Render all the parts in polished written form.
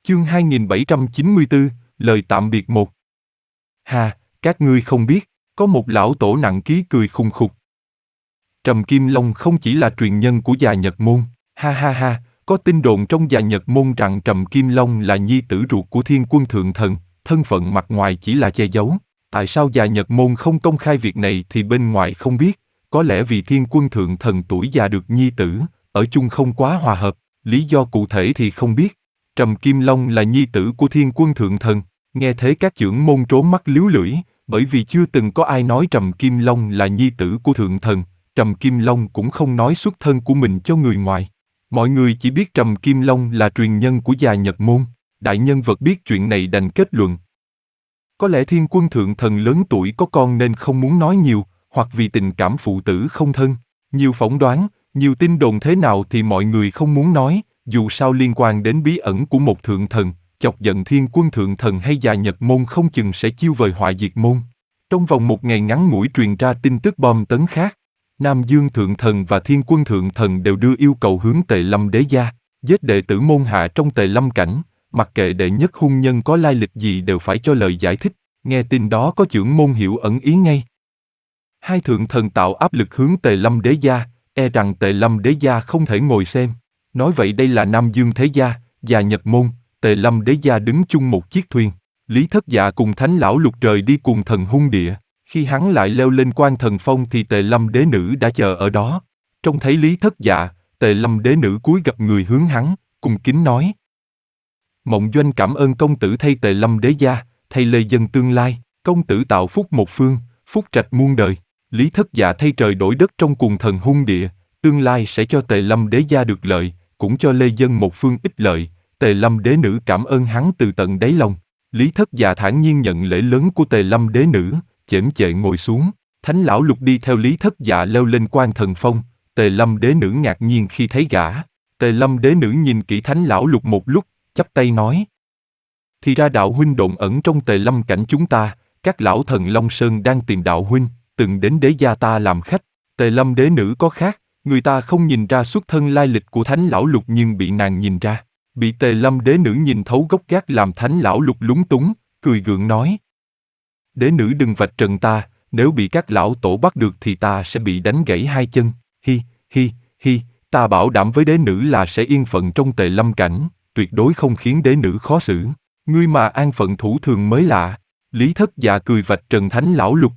Chương 2794, lời tạm biệt một. Hà, các ngươi không biết, có một lão tổ nặng ký cười khùng khục. Trầm Kim Long không chỉ là truyền nhân của già Nhật Môn, ha ha ha, có tin đồn trong già Nhật Môn rằng Trầm Kim Long là nhi tử ruột của Thiên Quân Thượng Thần, thân phận mặt ngoài chỉ là che giấu. Tại sao già Nhật Môn không công khai việc này thì bên ngoài không biết, có lẽ vì Thiên Quân Thượng Thần tuổi già được nhi tử, ở chung không quá hòa hợp, lý do cụ thể thì không biết. Trầm Kim Long là nhi tử của Thiên Quân Thượng Thần, nghe thế các trưởng môn trố mắt líu lưỡi, bởi vì chưa từng có ai nói Trầm Kim Long là nhi tử của Thượng Thần, Trầm Kim Long cũng không nói xuất thân của mình cho người ngoài. Mọi người chỉ biết Trầm Kim Long là truyền nhân của già Nhật Môn, đại nhân vật biết chuyện này đành kết luận. Có lẽ Thiên Quân Thượng Thần lớn tuổi có con nên không muốn nói nhiều, hoặc vì tình cảm phụ tử không thân. Nhiều phỏng đoán, nhiều tin đồn thế nào thì mọi người không muốn nói, dù sao liên quan đến bí ẩn của một thượng thần, chọc giận Thiên Quân Thượng Thần hay già Nhật Môn không chừng sẽ chiêu vời họa diệt môn. Trong vòng một ngày ngắn ngủi truyền ra tin tức bom tấn khác. Nam Dương Thượng Thần và Thiên Quân Thượng Thần đều đưa yêu cầu hướng Tề Lâm Đế gia, giết đệ tử môn hạ trong Tề Lâm cảnh, mặc kệ đệ nhất hung nhân có lai lịch gì đều phải cho lời giải thích. Nghe tin đó có trưởng môn hiểu ẩn ý ngay. Hai thượng thần tạo áp lực hướng Tề Lâm Đế gia, e rằng Tề Lâm Đế gia không thể ngồi xem. Nói vậy đây là Nam Dương Thế gia, già Nhật Môn, Tề Lâm Đế gia đứng chung một chiếc thuyền. Lý Thất Dạ cùng Thánh Lão Lục rời đi cùng thần hung địa. Khi hắn lại leo lên quan thần phong thì Tề Lâm Đế nữ đã chờ ở đó. Trông thấy Lý Thất Dạ, Tề Lâm Đế nữ cúi gập người hướng hắn, cung kính nói: Mộng Doanh cảm ơn công tử thay Tề Lâm Đế gia, thay lê dân tương lai, công tử tạo phúc một phương, phúc trạch muôn đời. Lý Thất Dạ thay trời đổi đất trong cùng thần hung địa, tương lai sẽ cho Tề Lâm Đế gia được lợi, cũng cho lê dân một phương ích lợi. Tề Lâm Đế nữ cảm ơn hắn từ tận đáy lòng. Lý Thất Dạ thản nhiên nhận lễ lớn của Tề Lâm Đế nữ, chễm chệ ngồi xuống. Thánh Lão Lục đi theo Lý Thất Dạ leo lên quan thần phong. Tề Lâm Đế nữ ngạc nhiên khi thấy gã. Tề Lâm Đế nữ nhìn kỹ Thánh Lão Lục một lúc, chắp tay nói: Thì ra đạo huynh độn ẩn trong Tề Lâm cảnh chúng ta, các lão thần Long Sơn đang tìm đạo huynh, từng đến đế gia ta làm khách. Tề Lâm Đế nữ có khác, người ta không nhìn ra xuất thân lai lịch của Thánh Lão Lục nhưng bị nàng nhìn ra. Bị Tề Lâm Đế nữ nhìn thấu gốc gác làm Thánh Lão Lục lúng túng, cười gượng nói: Đế nữ đừng vạch trần ta, nếu bị các lão tổ bắt được thì ta sẽ bị đánh gãy hai chân. Hi, hi, hi, ta bảo đảm với đế nữ là sẽ yên phận trong Tề Lâm cảnh, tuyệt đối không khiến đế nữ khó xử. Ngươi mà an phận thủ thường mới lạ. Lý Thất Dạ cười vạch trần Thánh Lão Lục.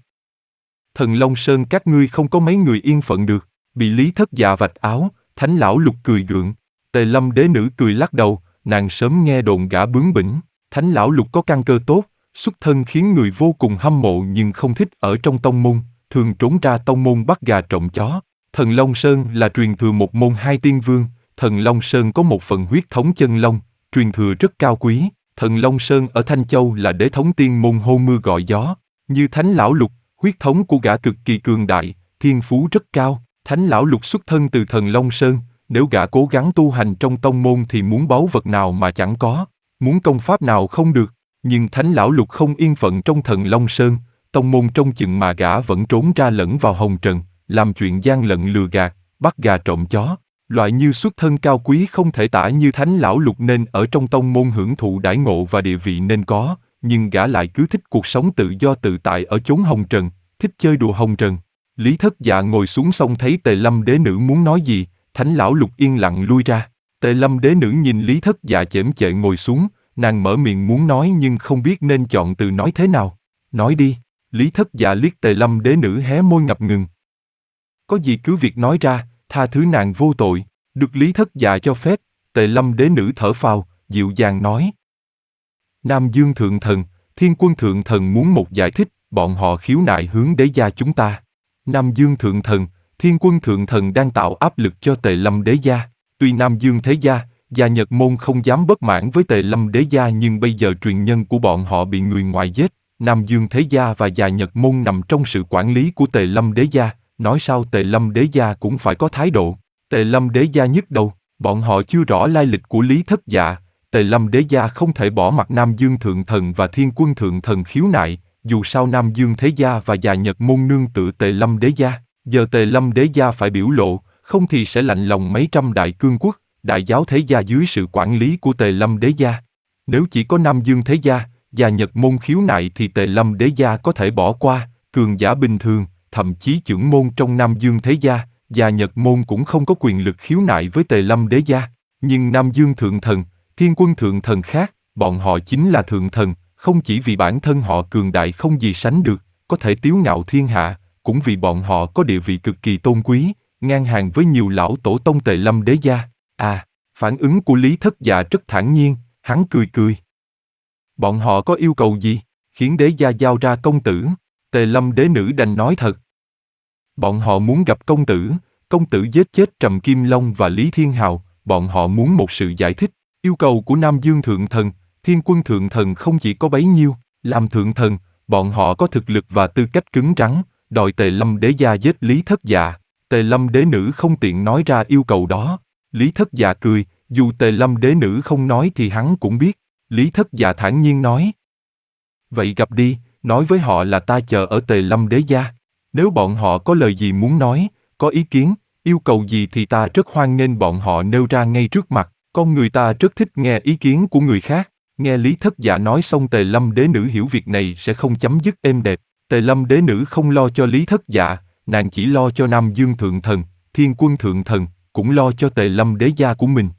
Thần Long Sơn các ngươi không có mấy người yên phận được. Bị Lý Thất Dạ vạch áo, Thánh Lão Lục cười gượng. Tề Lâm Đế nữ cười lắc đầu, nàng sớm nghe đồn gã bướng bỉnh. Thánh Lão Lục có căn cơ tốt, xuất thân khiến người vô cùng hâm mộ nhưng không thích ở trong tông môn, thường trốn ra tông môn bắt gà trộm chó. Thần Long Sơn là truyền thừa một môn hai tiên vương, Thần Long Sơn có một phần huyết thống chân long, truyền thừa rất cao quý. Thần Long Sơn ở Thanh Châu là đế thống tiên môn hô mưa gọi gió. Như Thánh Lão Lục, huyết thống của gã cực kỳ cường đại, thiên phú rất cao. Thánh Lão Lục xuất thân từ Thần Long Sơn, nếu gã cố gắng tu hành trong tông môn thì muốn báu vật nào mà chẳng có, muốn công pháp nào không được. Nhưng Thánh Lão Lục không yên phận trong Thần Long Sơn, tông môn trông chừng mà gã vẫn trốn ra lẫn vào hồng trần, làm chuyện gian lận lừa gạt, bắt gà trộm chó. Loại như xuất thân cao quý không thể tả như Thánh Lão Lục nên ở trong tông môn hưởng thụ đãi ngộ và địa vị nên có, nhưng gã lại cứ thích cuộc sống tự do tự tại ở chốn hồng trần, thích chơi đùa hồng trần. Lý Thất Dạ ngồi xuống xong thấy Tề Lâm Đế nữ muốn nói gì, Thánh Lão Lục yên lặng lui ra. Tề Lâm Đế nữ nhìn Lý Thất Dạ chễm chệ ngồi xuống, nàng mở miệng muốn nói nhưng không biết nên chọn từ nói thế nào. Nói đi. Lý Thất Dạ liếc Tề Lâm Đế nữ hé môi ngập ngừng. Có gì cứ việc nói ra, tha thứ nàng vô tội. Được Lý Thất Dạ cho phép, Tề Lâm Đế nữ thở phào, dịu dàng nói: Nam Dương Thượng Thần, Thiên Quân Thượng Thần muốn một giải thích, bọn họ khiếu nại hướng đế gia chúng ta. Nam Dương Thượng Thần, Thiên Quân Thượng Thần đang tạo áp lực cho Tề Lâm Đế gia. Tuy Nam Dương Thế gia, già Nhật Môn không dám bất mãn với Tề Lâm Đế gia nhưng bây giờ truyền nhân của bọn họ bị người ngoài giết. Nam Dương Thế gia và già Nhật Môn nằm trong sự quản lý của Tề Lâm Đế gia, nói sao Tề Lâm Đế gia cũng phải có thái độ. Tề Lâm Đế gia nhức đầu, bọn họ chưa rõ lai lịch của Lý Thất Dạ. Tề Lâm Đế gia không thể bỏ mặc Nam Dương Thượng Thần và Thiên Quân Thượng Thần khiếu nại, dù sao Nam Dương Thế gia và già Nhật Môn nương tựa Tề Lâm Đế gia. Giờ Tề Lâm Đế gia phải biểu lộ, không thì sẽ lạnh lòng mấy trăm đại cương quốc, đại giáo thế gia dưới sự quản lý của Tề Lâm Đế gia. Nếu chỉ có Nam Dương Thế Gia, Già Nhật Môn khiếu nại thì Tề Lâm Đế Gia có thể bỏ qua, cường giả bình thường, thậm chí trưởng môn trong Nam Dương Thế Gia, Già Nhật Môn cũng không có quyền lực khiếu nại với Tề Lâm Đế Gia. Nhưng Nam Dương Thượng Thần, Thiên Quân Thượng Thần khác, bọn họ chính là Thượng Thần, không chỉ vì bản thân họ cường đại không gì sánh được, có thể tiếu ngạo thiên hạ, cũng vì bọn họ có địa vị cực kỳ tôn quý, ngang hàng với nhiều lão tổ tông Tề Lâm Đế Gia. Phản ứng của Lý Thất Dạ rất thản nhiên, hắn cười cười. Bọn họ có yêu cầu gì, khiến đế gia giao ra công tử? Tề Lâm đế nữ đành nói thật. Bọn họ muốn gặp công tử giết chết Trầm Kim Long và Lý Thiên Hào, bọn họ muốn một sự giải thích. Yêu cầu của Nam Dương Thượng Thần, Thiên Quân Thượng Thần không chỉ có bấy nhiêu, làm Thượng Thần, bọn họ có thực lực và tư cách cứng rắn, đòi Tề Lâm đế gia giết Lý Thất Dạ. Tề Lâm đế nữ không tiện nói ra yêu cầu đó. Lý Thất Dạ cười, dù Tề Lâm đế nữ không nói thì hắn cũng biết. Lý Thất Dạ thản nhiên nói. Vậy gặp đi, nói với họ là ta chờ ở Tề Lâm đế gia. Nếu bọn họ có lời gì muốn nói, có ý kiến, yêu cầu gì thì ta rất hoan nghênh bọn họ nêu ra ngay trước mặt. Con người ta rất thích nghe ý kiến của người khác. Nghe Lý Thất Dạ nói xong Tề Lâm đế nữ hiểu việc này sẽ không chấm dứt êm đẹp. Tề Lâm đế nữ không lo cho Lý Thất Dạ, nàng chỉ lo cho Nam Dương Thượng Thần, Thiên Quân Thượng Thần, cũng lo cho Tề Lâm đế gia của mình.